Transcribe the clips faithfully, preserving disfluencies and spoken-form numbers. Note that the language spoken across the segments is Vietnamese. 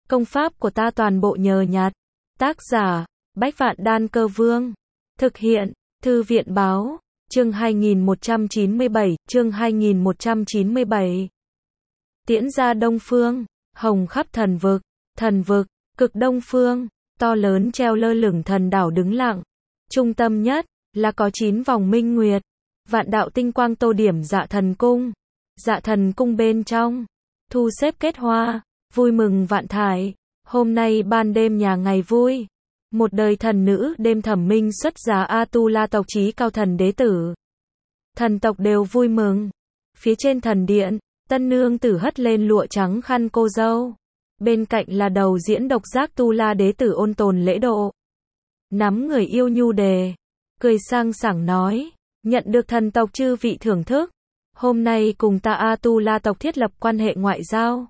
Công pháp của ta toàn bộ nhờ nhặt. Tác giả, Bách Vạn Đan Cơ Vương. Thực hiện, Thư viện Báo. Chương hai nghìn một trăm chín mươi bảy, chương hai nghìn một trăm chín mươi bảy. Tiễn ra Đông Phương, hồng khắp thần vực, thần vực, cực Đông Phương, to lớn treo lơ lửng thần đảo đứng lặng. Trung tâm nhất, là có chín vòng minh nguyệt, vạn đạo tinh quang tô điểm Dạ Thần Cung. Dạ Thần Cung bên trong, thu xếp kết hoa, vui mừng vạn thải. Hôm nay ban đêm nhà ngày vui. Một đời thần nữ đêm thẩm minh xuất giá A-tu-la tộc chí cao thần đế tử. Thần tộc đều vui mừng. Phía trên thần điện, tân nương tử hất lên lụa trắng khăn cô dâu. Bên cạnh là đầu diễn độc giác tu-la đế tử ôn tồn lễ độ. Nắm người yêu nhu đề, cười sang sảng nói, nhận được thần tộc chư vị thưởng thức. Hôm nay cùng ta A-tu-la tộc thiết lập quan hệ ngoại giao.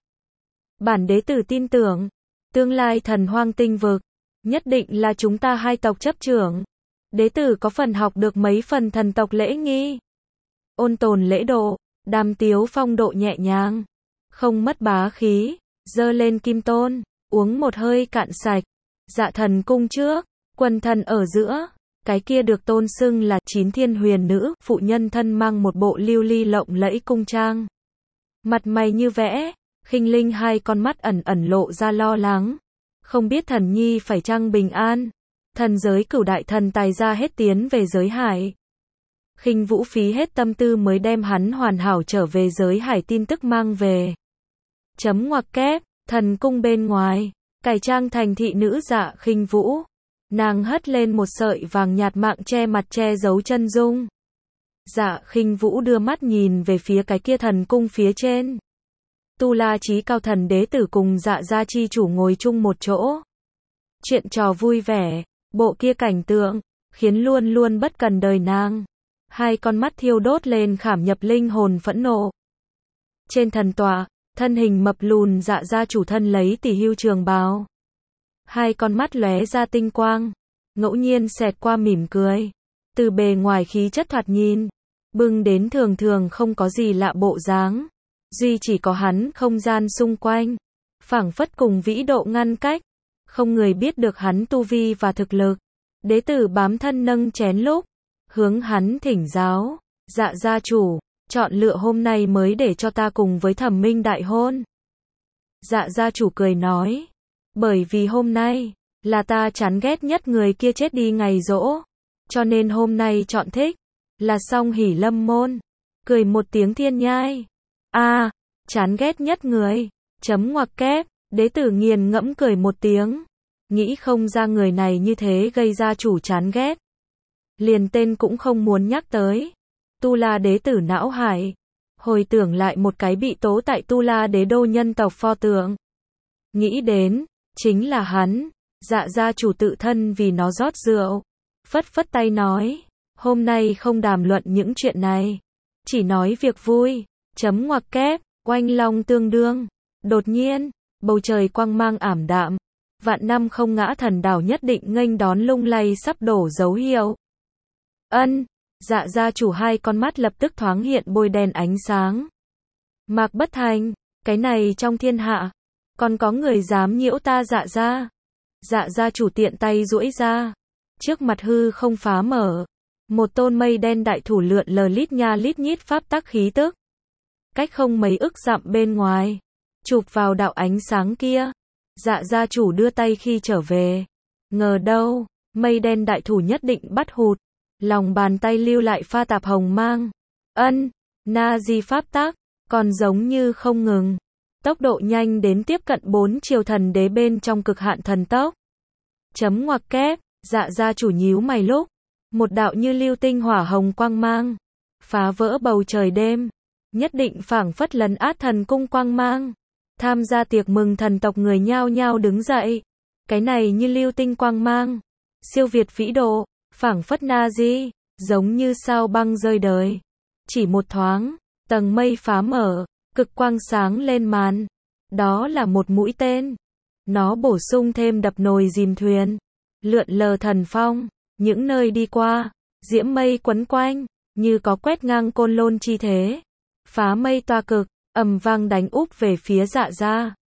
Bản đế tử tin tưởng, tương lai thần hoang tinh vực, nhất định là chúng ta hai tộc chấp trưởng. Đế tử có phần học được mấy phần thần tộc lễ nghi. Ôn tồn lễ độ, đàm tiếu phong độ nhẹ nhàng, không mất bá khí, dơ lên kim tôn, uống một hơi cạn sạch. Dạ Thần Cung trước, quần thần ở giữa, cái kia được tôn xưng là chín thiên huyền nữ, phụ nhân thân mang một bộ lưu ly lộng lẫy cung trang. Mặt mày như vẽ, khinh linh hai con mắt ẩn ẩn lộ ra lo lắng. Không biết thần nhi phải chăng bình an. Thần giới cửu đại thần tài ra hết tiến về giới hải. Khinh Vũ phí hết tâm tư mới đem hắn hoàn hảo trở về giới hải tin tức mang về. Chấm ngoặc kép, thần cung bên ngoài, cải trang thành thị nữ Dạ Khinh Vũ. Nàng hất lên một sợi vàng nhạt mạng che mặt che giấu chân dung. Dạ Khinh Vũ đưa mắt nhìn về phía cái kia thần cung phía trên. Tu La chí cao thần đế tử cùng Dạ gia chi chủ ngồi chung một chỗ. Chuyện trò vui vẻ, bộ kia cảnh tượng, khiến luôn luôn bất cần đời nàng. Hai con mắt thiêu đốt lên khảm nhập linh hồn phẫn nộ. Trên thần tọa, thân hình mập lùn Dạ gia chủ thân lấy tỷ hưu trường bào. Hai con mắt lóe ra tinh quang, ngẫu nhiên xẹt qua mỉm cười. Từ bề ngoài khí chất thoạt nhìn, bưng đến thường thường không có gì lạ bộ dáng. Duy chỉ có hắn không gian xung quanh, phảng phất cùng vĩ độ ngăn cách, không người biết được hắn tu vi và thực lực. Đế tử bám thân nâng chén lúc, hướng hắn thỉnh giáo, Dạ gia chủ, chọn lựa hôm nay mới để cho ta cùng với Thẩm Minh đại hôn. Dạ gia chủ cười nói, bởi vì hôm nay, là ta chán ghét nhất người kia chết đi ngày giỗ, cho nên hôm nay chọn thích, là Song Hỷ Lâm môn. Cười một tiếng thiên nhai. A, à, chán ghét nhất người, chấm ngoặc kép, đế tử nghiền ngẫm cười một tiếng. Nghĩ không ra người này như thế gây ra chủ chán ghét. Liền tên cũng không muốn nhắc tới. Tu La đế tử não hải. Hồi tưởng lại một cái bị tố tại Tu La đế đô nhân tộc pho tượng. Nghĩ đến, chính là hắn, Dạ gia chủ tự thân vì nó rót rượu. Phất phất tay nói, hôm nay không đàm luận những chuyện này. Chỉ nói việc vui. Chấm ngoặc kép, oanh long tương đương. Đột nhiên, bầu trời quang mang ảm đạm. Vạn năm không ngã thần đảo nhất định nghênh đón lung lay sắp đổ dấu hiệu. Ân, Dạ gia chủ hai con mắt lập tức thoáng hiện bôi đen ánh sáng. Mạc Bất Thành, cái này trong thiên hạ, còn có người dám nhiễu ta Dạ gia. Dạ gia chủ tiện tay duỗi ra. Trước mặt hư không phá mở. Một tôn mây đen đại thủ lượn lờ lít nha lít nhít pháp tắc khí tức. Cách không mấy ức dặm bên ngoài, chụp vào đạo ánh sáng kia. Dạ gia chủ đưa tay khi trở về. Ngờ đâu, mây đen đại thủ nhất định bắt hụt. Lòng bàn tay lưu lại pha tạp hồng mang. Ân, na di pháp tắc, còn giống như không ngừng. Tốc độ nhanh đến tiếp cận bốn chiều thần đế bên trong cực hạn thần tốc. Chấm ngoặc kép, dạ gia chủ nhíu mày lúc. Một đạo như lưu tinh hỏa hồng quang mang. Phá vỡ bầu trời đêm. Nhất định phảng phất lấn át thần cung quang mang. Tham gia tiệc mừng thần tộc người nhao nhao đứng dậy. Cái này như lưu tinh quang mang. Siêu việt vĩ độ, phảng phất na di, giống như sao băng rơi đời. Chỉ một thoáng, tầng mây phá mở, cực quang sáng lên màn. Đó là một mũi tên. Nó bổ sung thêm đập nồi dìm thuyền. Lượn lờ thần phong, những nơi đi qua, diễm mây quấn quanh, như có quét ngang côn lôn chi thế. Phá mây toa cực, ầm vang đánh úp về phía Dạ gia.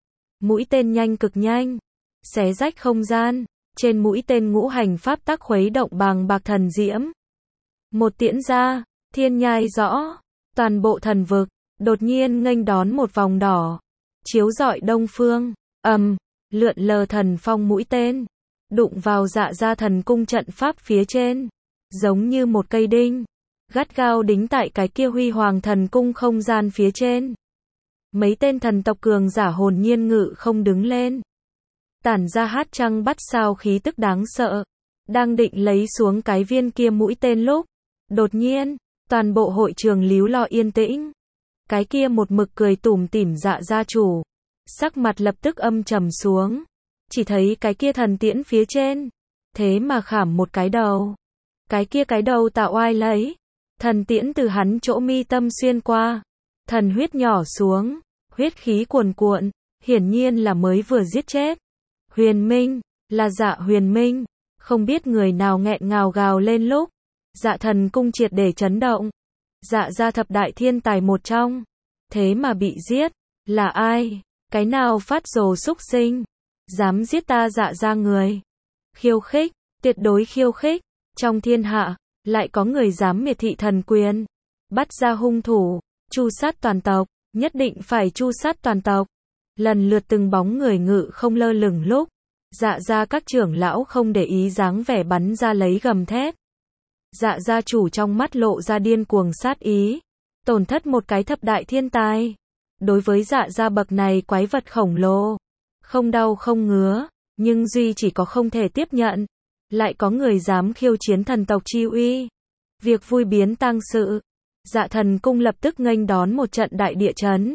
mũi tên nhanh cực nhanh, xé rách không gian, trên mũi tên ngũ hành pháp tắc khuấy động bàng bạc thần diễm. Một tiễn ra, thiên nhai rõ, toàn bộ thần vực, đột nhiên nghênh đón một vòng đỏ, chiếu rọi đông phương, ầm, lượn lờ thần phong mũi tên, đụng vào Dạ Gia thần cung trận pháp phía trên, giống như một cây đinh, gắt gao đính tại cái kia huy hoàng thần cung không gian phía trên. Mấy tên thần tộc cường giả hồn nhiên ngự không đứng lên, tản ra hát trăng bắt sao khí tức đáng sợ, đang định lấy xuống cái viên kia mũi tên lúc, đột nhiên, toàn bộ hội trường líu lo yên tĩnh. Cái kia một mực cười tủm tỉm Dạ gia chủ, sắc mặt lập tức âm trầm xuống, chỉ thấy cái kia thần tiễn phía trên, thế mà khảm một cái đầu. Cái kia cái đầu tạo oai lấy, thần tiễn từ hắn chỗ mi tâm xuyên qua, thần huyết nhỏ xuống, huyết khí cuồn cuộn, hiển nhiên là mới vừa giết chết. Huyền Minh, là Dạ Huyền Minh, không biết người nào nghẹn ngào gào lên lúc, Dạ thần cung triệt để chấn động. Dạ gia thập đại thiên tài một trong, thế mà bị giết, là ai? Cái nào phát rồ xúc sinh, dám giết ta Dạ gia người? Khiêu khích, tuyệt đối khiêu khích, trong thiên hạ, lại có người dám miệt thị thần quyền, bắt ra hung thủ, tru sát toàn tộc, nhất định phải tru sát toàn tộc. Lần lượt từng bóng người ngự không lơ lửng lúc, Dạ gia các trưởng lão không để ý dáng vẻ bắn ra lấy gầm thét. Dạ gia chủ trong mắt lộ ra điên cuồng sát ý, tổn thất một cái thập đại thiên tài. Đối với Dạ gia bậc này quái vật khổng lồ, không đau không ngứa, nhưng duy chỉ có không thể tiếp nhận, lại có người dám khiêu chiến thần tộc chi uy. Việc vui biến tang sự, Dạ thần cung lập tức nghênh đón một trận đại địa chấn.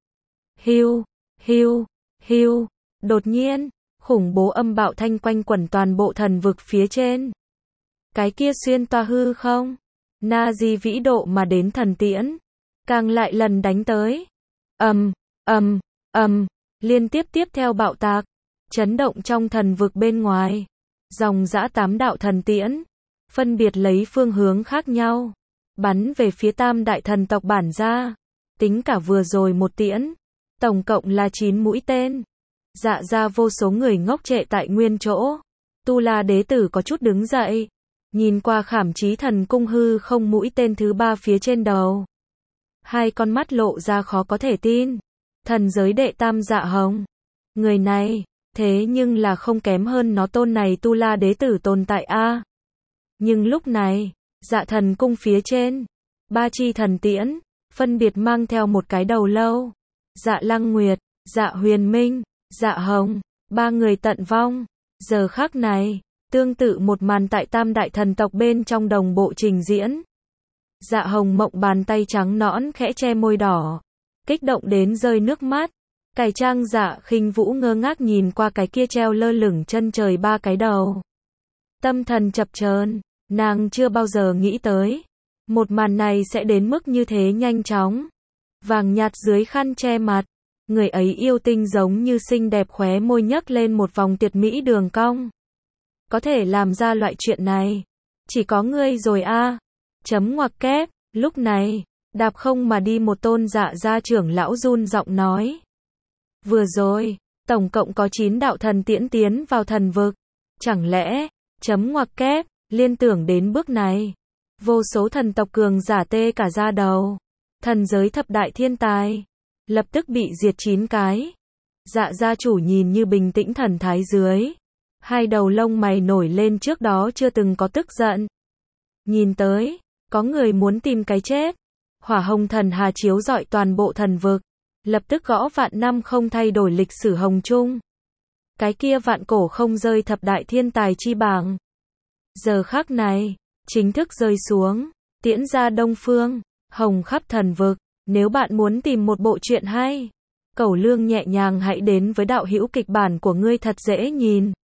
Hiu, hiu, hiu, đột nhiên, khủng bố âm bạo thanh quanh quẩn toàn bộ thần vực phía trên. Cái kia xuyên toa hư không, na di vĩ độ mà đến thần tiễn, càng lại lần đánh tới. Ầm, ầm, ầm, liên tiếp tiếp theo bạo tạc, chấn động trong thần vực bên ngoài. Dòng dã tám đạo thần tiễn, phân biệt lấy phương hướng khác nhau, bắn về phía tam đại thần tộc bản gia. Tính cả vừa rồi một tiễn, tổng cộng là chín mũi tên. Dạ gia vô số người ngốc trệ tại nguyên chỗ. Tu La đế tử có chút đứng dậy, nhìn qua khảm chí thần cung hư không mũi tên thứ ba phía trên đầu. Hai con mắt lộ ra khó có thể tin. Thần giới đệ tam Dạ Hồng. Người này, thế nhưng là không kém hơn nó tôn này Tu La đế tử tồn tại a. Nhưng lúc này, Dạ thần cung phía trên, ba chi thần tiễn, phân biệt mang theo một cái đầu lâu. Dạ Lăng Nguyệt, Dạ Huyền Minh, Dạ Hồng, ba người tận vong. Giờ khắc này, tương tự một màn tại tam đại thần tộc bên trong đồng bộ trình diễn. Dạ Hồng mộng bàn tay trắng nõn khẽ che môi đỏ, kích động đến rơi nước mắt. Cải trang Dạ Khinh Vũ ngơ ngác nhìn qua cái kia treo lơ lửng chân trời ba cái đầu. Tâm thần chập chờn, nàng chưa bao giờ nghĩ tới, một màn này sẽ đến mức như thế nhanh chóng. Vàng nhạt dưới khăn che mặt, người ấy yêu tinh giống như xinh đẹp khóe môi nhấc lên một vòng tuyệt mỹ đường cong. Có thể làm ra loại chuyện này, chỉ có ngươi rồi a. Chấm ngoặc kép, lúc này, đạp không mà đi một tôn Dạ gia trưởng lão run giọng nói. Vừa rồi, tổng cộng có chín đạo thần tiễn tiến vào thần vực. Chẳng lẽ, chấm ngoặc kép, liên tưởng đến bước này. Vô số thần tộc cường giả tê cả da đầu. Thần giới thập đại thiên tài, lập tức bị diệt chín cái. Dạ gia chủ nhìn như bình tĩnh thần thái dưới. Hai đầu lông mày nổi lên trước đó chưa từng có tức giận. Nhìn tới, có người muốn tìm cái chết. Hỏa hồng thần hà chiếu rọi toàn bộ thần vực, lập tức gõ vạn năm không thay đổi lịch sử hồng chung. Cái kia vạn cổ không rơi thập đại thiên tài chi bảng. Giờ khắc này, chính thức rơi xuống, tiễn ra đông phương, hồng khắp thần vực. Nếu bạn muốn tìm một bộ truyện hay, cẩu lương nhẹ nhàng hãy đến với đạo hữu kịch bản của ngươi thật dễ nhìn.